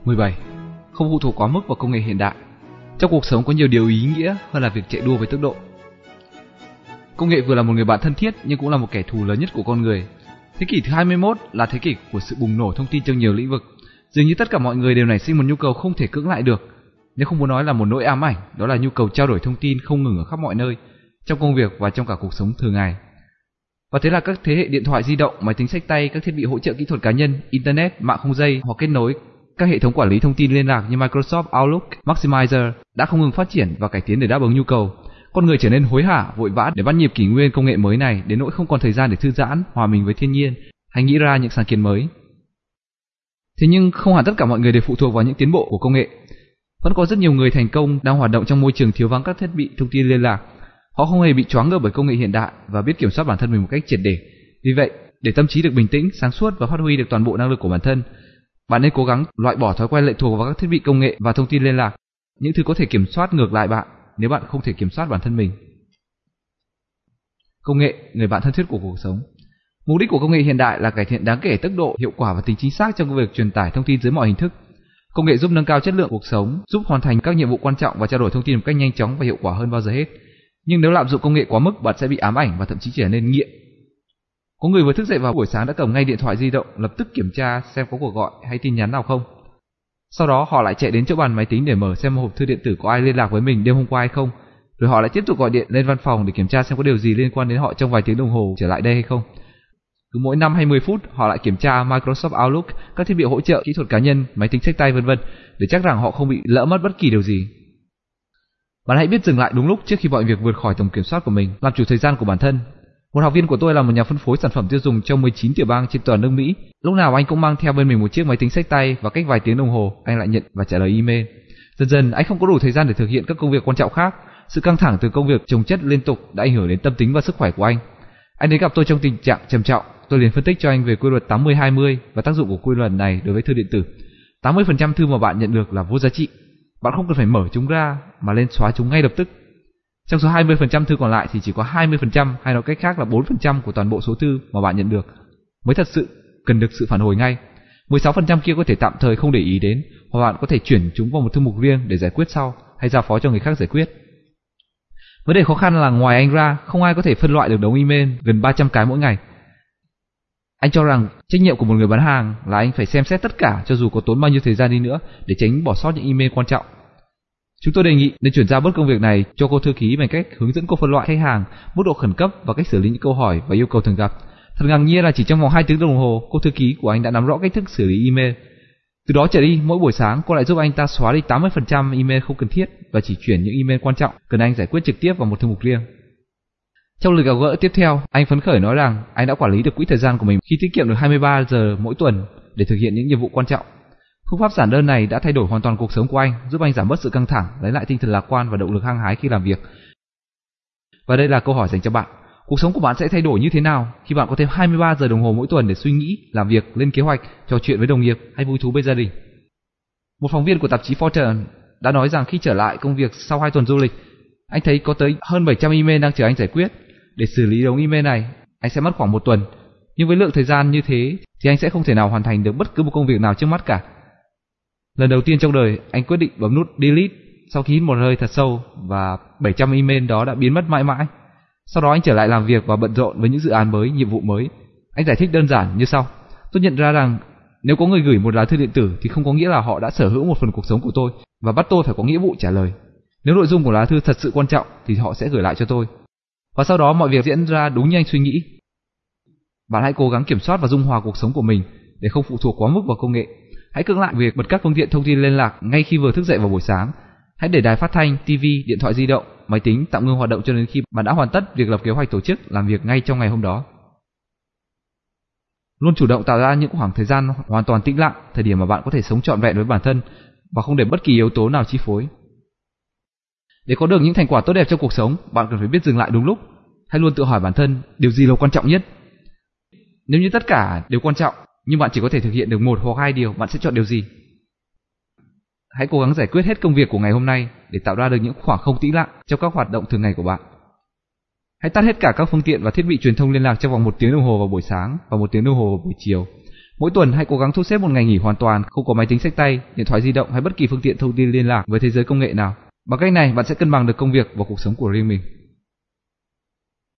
17. Không phụ thuộc quá mức vào công nghệ hiện đại. Trong cuộc sống có nhiều điều ý nghĩa hơn là việc chạy đua với tốc độ. Công nghệ vừa là một người bạn thân thiết nhưng cũng là một kẻ thù lớn nhất của con người. Thế kỷ thứ 21 là thế kỷ của sự bùng nổ thông tin trong nhiều lĩnh vực. Dường như tất cả mọi người đều nảy sinh một nhu cầu không thể cưỡng lại được. Nếu không muốn nói là một nỗi ám ảnh, đó là nhu cầu trao đổi thông tin không ngừng ở khắp mọi nơi, trong công việc và trong cả cuộc sống thường ngày. Và thế là các thế hệ điện thoại di động, máy tính xách tay, các thiết bị hỗ trợ kỹ thuật cá nhân, internet, mạng không dây hoặc kết nối, các hệ thống quản lý thông tin liên lạc như Microsoft Outlook, Maximizer đã không ngừng phát triển và cải tiến để đáp ứng nhu cầu. Con người trở nên hối hả, vội vã để bắt nhịp kỷ nguyên công nghệ mới này đến nỗi không còn thời gian để thư giãn, hòa mình với thiên nhiên hay nghĩ ra những sáng kiến mới. Thế nhưng không hẳn tất cả mọi người đều phụ thuộc vào những tiến bộ của công nghệ. Vẫn có rất nhiều người thành công đang hoạt động trong môi trường thiếu vắng các thiết bị thông tin liên lạc. Họ không hề bị choáng ngợp bởi công nghệ hiện đại và biết kiểm soát bản thân mình một cách triệt để. Vì vậy, để tâm trí được bình tĩnh, sáng suốt và phát huy được toàn bộ năng lực của bản thân, bạn nên cố gắng loại bỏ thói quen lệ thuộc vào các thiết bị công nghệ và thông tin liên lạc, những thứ có thể kiểm soát ngược lại bạn nếu bạn không thể kiểm soát bản thân mình. Công nghệ, người bạn thân thiết của cuộc sống. Mục đích của công nghệ hiện đại là cải thiện đáng kể tốc độ, hiệu quả và tính chính xác trong việc truyền tải thông tin dưới mọi hình thức. Công nghệ giúp nâng cao chất lượng cuộc sống, giúp hoàn thành các nhiệm vụ quan trọng và trao đổi thông tin một cách nhanh chóng và hiệu quả hơn bao giờ hết. Nhưng nếu lạm dụng công nghệ quá mức, bạn sẽ bị ám ảnh và thậm chí trở nên nghiện. Có người vừa thức dậy vào buổi sáng đã cầm ngay điện thoại di động, lập tức kiểm tra xem có cuộc gọi hay tin nhắn nào không. Sau đó họ lại chạy đến chỗ bàn máy tính để mở xem hộp thư điện tử có ai liên lạc với mình đêm hôm qua hay không. Rồi họ lại tiếp tục gọi điện lên văn phòng để kiểm tra xem có điều gì liên quan đến họ trong vài tiếng đồng hồ trở lại đây hay không. Cứ mỗi 5 hay 10 phút họ lại kiểm tra Microsoft Outlook, các thiết bị hỗ trợ kỹ thuật cá nhân, máy tính xách tay vân vân để chắc rằng họ không bị lỡ mất bất kỳ điều gì. Bạn hãy biết dừng lại đúng lúc trước khi mọi việc vượt khỏi tầm kiểm soát của mình, làm chủ thời gian của bản thân. Một học viên của tôi là một nhà phân phối sản phẩm tiêu dùng trong 19 tiểu bang trên toàn nước Mỹ. Lúc nào anh cũng mang theo bên mình một chiếc máy tính xách tay và cách vài tiếng đồng hồ anh lại nhận và trả lời email. Dần dần anh không có đủ thời gian để thực hiện các công việc quan trọng khác. Sự căng thẳng từ công việc chồng chất liên tục đã ảnh hưởng đến tâm tính và sức khỏe của anh. Anh đến gặp tôi trong tình trạng trầm trọng. Tôi liền phân tích cho anh về quy luật 80-20 và tác dụng của quy luật này đối với thư điện tử. 80% thư mà bạn nhận được là vô giá trị. Bạn không cần phải mở chúng ra mà lên xóa chúng ngay lập tức. Trong số 20% thư còn lại thì chỉ có 20%, hay nói cách khác là 4% của toàn bộ số thư mà bạn nhận được mới thật sự cần được sự phản hồi ngay. 16% kia có thể tạm thời không để ý đến, hoặc bạn có thể chuyển chúng vào một thư mục riêng để giải quyết sau, hay giao phó cho người khác giải quyết. Vấn đề khó khăn là ngoài anh ra, không ai có thể phân loại được đống email gần 300 cái mỗi ngày. Anh cho rằng trách nhiệm của một người bán hàng là anh phải xem xét tất cả cho dù có tốn bao nhiêu thời gian đi nữa để tránh bỏ sót những email quan trọng. Chúng tôi đề nghị nên chuyển giao bớt công việc này cho cô thư ký bằng cách hướng dẫn cô phân loại khách hàng, mức độ khẩn cấp và cách xử lý những câu hỏi và yêu cầu thường gặp. Thật ngạc nhiên là chỉ trong vòng 2 tiếng đồng hồ, cô thư ký của anh đã nắm rõ cách thức xử lý email. Từ đó trở đi, mỗi buổi sáng cô lại giúp anh ta xóa đi 80% email không cần thiết và chỉ chuyển những email quan trọng cần anh giải quyết trực tiếp vào một thư mục riêng. Trong lần gặp gỡ tiếp theo, anh phấn khởi nói rằng anh đã quản lý được quỹ thời gian của mình khi tiết kiệm được 23 giờ mỗi tuần để thực hiện những nhiệm vụ quan trọng. Phương pháp giản đơn này đã thay đổi hoàn toàn cuộc sống của anh, giúp anh giảm bớt sự căng thẳng, lấy lại tinh thần lạc quan và động lực hăng hái khi làm việc. Và đây là câu hỏi dành cho bạn. Cuộc sống của bạn sẽ thay đổi như thế nào khi bạn có thêm 23 giờ đồng hồ mỗi tuần để suy nghĩ, làm việc, lên kế hoạch, trò chuyện với đồng nghiệp hay vui thú bên gia đình? Một phóng viên của tạp chí Fortune đã nói rằng khi trở lại công việc sau 2 tuần du lịch, anh thấy có tới hơn 700 email đang chờ anh giải quyết. Để xử lý đống email này, anh sẽ mất khoảng 1 tuần. Nhưng với lượng thời gian như thế thì anh sẽ không thể nào hoàn thành được bất cứ một công việc nào trước mắt cả. Lần đầu tiên trong đời, anh quyết định bấm nút delete sau khi hít một hơi thật sâu và 700 email đó đã biến mất mãi mãi. Sau đó anh trở lại làm việc và bận rộn với những dự án mới, nhiệm vụ mới. Anh giải thích đơn giản như sau: tôi nhận ra rằng nếu có người gửi một lá thư điện tử thì không có nghĩa là họ đã sở hữu một phần cuộc sống của tôi và bắt tôi phải có nghĩa vụ trả lời. Nếu nội dung của lá thư thật sự quan trọng thì họ sẽ gửi lại cho tôi. Và sau đó mọi việc diễn ra đúng như anh suy nghĩ. Bạn hãy cố gắng kiểm soát và dung hòa cuộc sống của mình để không phụ thuộc quá mức vào công nghệ. Hãy cưỡng lại việc bật các phương tiện thông tin liên lạc ngay khi vừa thức dậy vào buổi sáng. Hãy để đài phát thanh, TV, điện thoại di động, máy tính tạm ngưng hoạt động cho đến khi bạn đã hoàn tất việc lập kế hoạch tổ chức làm việc ngay trong ngày hôm đó. Luôn chủ động tạo ra những khoảng thời gian hoàn toàn tĩnh lặng, thời điểm mà bạn có thể sống trọn vẹn với bản thân và không để bất kỳ yếu tố nào chi phối. Để có được những thành quả tốt đẹp trong cuộc sống, bạn cần phải biết dừng lại đúng lúc. Hãy luôn tự hỏi bản thân, điều gì là quan trọng nhất? Nếu như tất cả đều quan trọng, nhưng bạn chỉ có thể thực hiện được 1 hoặc 2 điều, bạn sẽ chọn điều gì? Hãy cố gắng giải quyết hết công việc của ngày hôm nay để tạo ra được những khoảng không tĩnh lặng trong các hoạt động thường ngày của bạn. Hãy tắt hết cả các phương tiện và thiết bị truyền thông liên lạc trong vòng 1 tiếng đồng hồ vào buổi sáng và 1 tiếng đồng hồ vào buổi chiều. Mỗi tuần hãy cố gắng thu xếp một ngày nghỉ hoàn toàn, không có máy tính xách tay, điện thoại di động hay bất kỳ phương tiện thông tin liên lạc với thế giới công nghệ nào. Bằng cách này, bạn sẽ cân bằng được công việc và cuộc sống của riêng mình.